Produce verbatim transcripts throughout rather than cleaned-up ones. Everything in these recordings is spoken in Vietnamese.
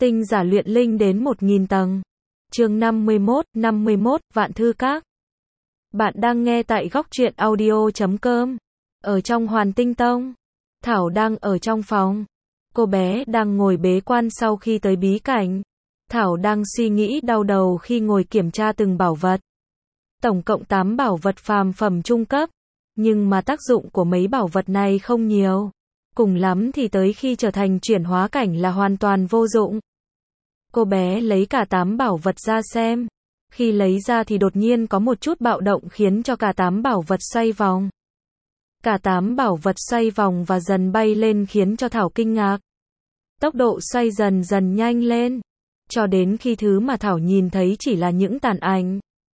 Tinh giả luyện linh đến một nghìn tầng. Chương năm mươi mốt, năm mươi mốt, Vạn Thư Các. Bạn đang nghe tại góc truyện audio chấm com. Ở trong Hoàn Tinh Tông, Thảo đang ở trong phòng. Cô bé đang ngồi bế quan sau khi tới bí cảnh. Thảo đang suy nghĩ đau đầu khi ngồi kiểm tra từng bảo vật. Tổng cộng tám bảo vật phàm phẩm trung cấp. Nhưng mà tác dụng của mấy bảo vật này không nhiều. Cùng lắm thì tới khi trở thành chuyển hóa cảnh là hoàn toàn vô dụng. Cô bé lấy cả tám bảo vật ra xem. Khi lấy ra thì đột nhiên có một chút bạo động khiến cho cả tám bảo vật xoay vòng. Cả tám bảo vật xoay vòng và dần bay lên khiến cho Thảo kinh ngạc. Tốc độ xoay dần dần nhanh lên. Cho đến khi thứ mà Thảo nhìn thấy chỉ là những tàn ảnh.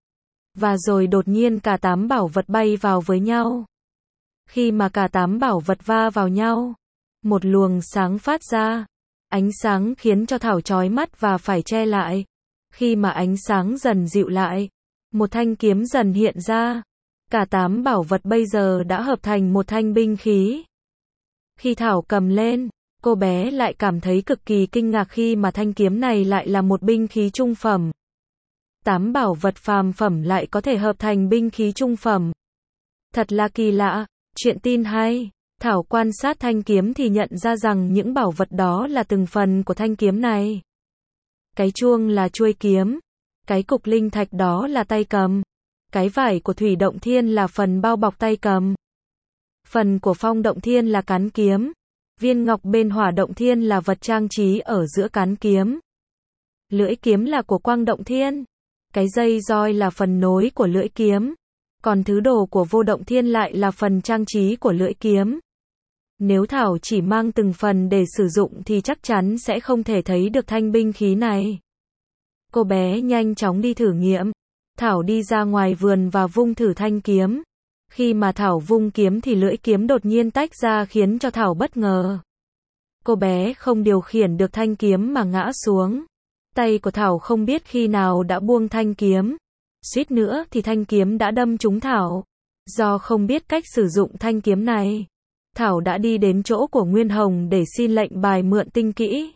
Và rồi đột nhiên cả tám bảo vật bay vào với nhau. Khi mà cả tám bảo vật va vào nhau, một luồng sáng phát ra. Ánh sáng khiến cho Thảo chói mắt và phải che lại. Khi mà ánh sáng dần dịu lại, một thanh kiếm dần hiện ra. Cả tám bảo vật bây giờ đã hợp thành một thanh binh khí. Khi Thảo cầm lên, cô bé lại cảm thấy cực kỳ kinh ngạc khi mà thanh kiếm này lại là một binh khí trung phẩm. Tám bảo vật phàm phẩm lại có thể hợp thành binh khí trung phẩm. Thật là kỳ lạ. Chuyện tin hay. Thảo quan sát thanh kiếm thì nhận ra rằng những bảo vật đó là từng phần của thanh kiếm này. Cái chuông là chuôi kiếm. Cái cục linh thạch đó là tay cầm. Cái vải của thủy động thiên là phần bao bọc tay cầm. Phần của phong động thiên là cán kiếm. Viên ngọc bên hỏa động thiên là vật trang trí ở giữa cán kiếm. Lưỡi kiếm là của quang động thiên. Cái dây roi là phần nối của lưỡi kiếm. Còn thứ đồ của vô động thiên lại là phần trang trí của lưỡi kiếm. Nếu Thảo chỉ mang từng phần để sử dụng thì chắc chắn sẽ không thể thấy được thanh binh khí này. Cô bé nhanh chóng đi thử nghiệm. Thảo đi ra ngoài vườn và vung thử thanh kiếm. Khi mà Thảo vung kiếm thì lưỡi kiếm đột nhiên tách ra khiến cho Thảo bất ngờ. Cô bé không điều khiển được thanh kiếm mà ngã xuống. Tay của Thảo không biết khi nào đã buông thanh kiếm. Suýt nữa thì thanh kiếm đã đâm trúng Thảo. Do không biết cách sử dụng thanh kiếm này, Thảo đã đi đến chỗ của Nguyên Hồng để xin lệnh bài mượn tinh kỹ.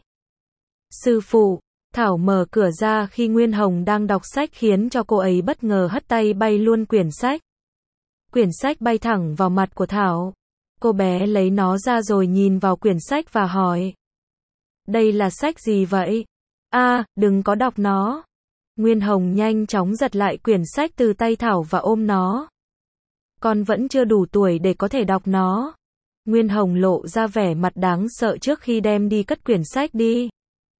Sư phụ, Thảo mở cửa ra khi Nguyên Hồng đang đọc sách khiến cho cô ấy bất ngờ hất tay bay luôn quyển sách. Quyển sách bay thẳng vào mặt của Thảo. Cô bé lấy nó ra rồi nhìn vào quyển sách và hỏi. Đây là sách gì vậy? À, đừng có đọc nó. Nguyên Hồng nhanh chóng giật lại quyển sách từ tay Thảo và ôm nó. Con vẫn chưa đủ tuổi để có thể đọc nó. Nguyên Hồng lộ ra vẻ mặt đáng sợ trước khi đem đi cất quyển sách đi.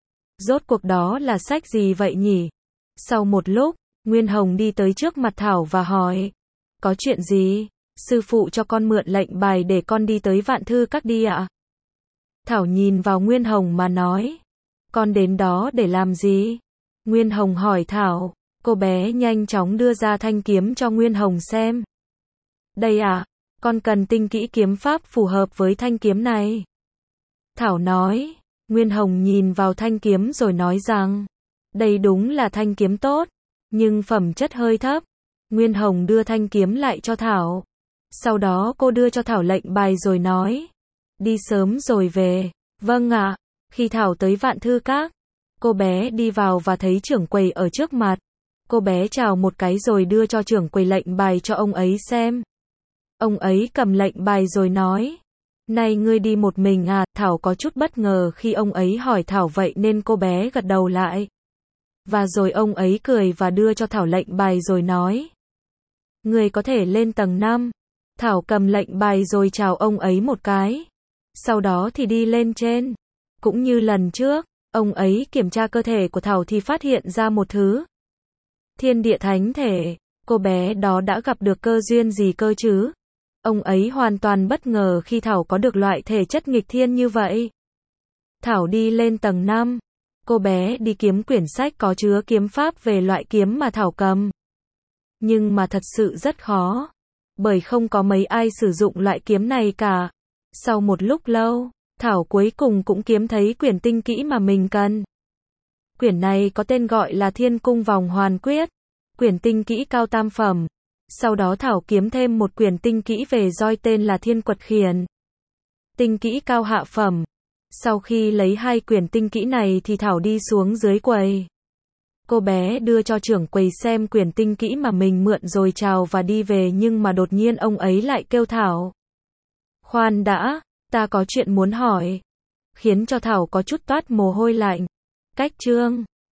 Rốt cuộc đó là sách gì vậy nhỉ? Sau một lúc, Nguyên Hồng đi tới trước mặt Thảo và hỏi. Có chuyện gì? Sư phụ cho con mượn lệnh bài để con đi tới Vạn Thư Các đi ạ. Thảo nhìn vào Nguyên Hồng mà nói. Con đến đó để làm gì? Nguyên Hồng hỏi Thảo. Cô bé nhanh chóng đưa ra thanh kiếm cho Nguyên Hồng xem. Đây à, con cần tinh kỹ kiếm pháp phù hợp với thanh kiếm này. Thảo nói. Nguyên Hồng nhìn vào thanh kiếm rồi nói rằng. Đây đúng là thanh kiếm tốt, nhưng phẩm chất hơi thấp. Nguyên Hồng đưa thanh kiếm lại cho Thảo. Sau đó cô đưa cho Thảo lệnh bài rồi nói. Đi sớm rồi về. Vâng ạ. Khi Thảo tới Vạn Thư Các, cô bé đi vào và thấy trưởng quầy ở trước mặt. Cô bé chào một cái rồi đưa cho trưởng quầy lệnh bài cho ông ấy xem. Ông ấy cầm lệnh bài rồi nói. Này ngươi đi một mình à? Thảo có chút bất ngờ khi ông ấy hỏi Thảo vậy nên cô bé gật đầu lại. Và rồi ông ấy cười và đưa cho Thảo lệnh bài rồi nói. Ngươi có thể lên tầng năm. Thảo cầm lệnh bài rồi chào ông ấy một cái. Sau đó thì đi lên trên. Cũng như lần trước, ông ấy kiểm tra cơ thể của Thảo thì phát hiện ra một thứ. Thiên địa thánh thể. Cô bé đó đã gặp được cơ duyên gì cơ chứ? Ông ấy hoàn toàn bất ngờ khi Thảo có được loại thể chất nghịch thiên như vậy. Thảo đi lên tầng năm. Cô bé đi kiếm quyển sách có chứa kiếm pháp về loại kiếm mà Thảo cầm. Nhưng mà thật sự rất khó. Bởi không có mấy ai sử dụng loại kiếm này cả. Sau một lúc lâu, Thảo cuối cùng cũng kiếm thấy quyển tinh kỹ mà mình cần. Quyển này có tên gọi là Thiên Cung Vòng Hoàn Quyết. Quyển tinh kỹ cao tam phẩm. Sau đó Thảo kiếm thêm một quyển tinh kỹ về roi tên là Thiên Quật Khiển. Tinh kỹ cao hạ phẩm. Sau khi lấy hai quyển tinh kỹ này thì Thảo đi xuống dưới quầy. Cô bé đưa cho trưởng quầy xem quyển tinh kỹ mà mình mượn rồi chào và đi về, nhưng mà đột nhiên ông ấy lại kêu Thảo. Khoan đã, ta có chuyện muốn hỏi. Khiến cho Thảo có chút toát mồ hôi lạnh. Cách chương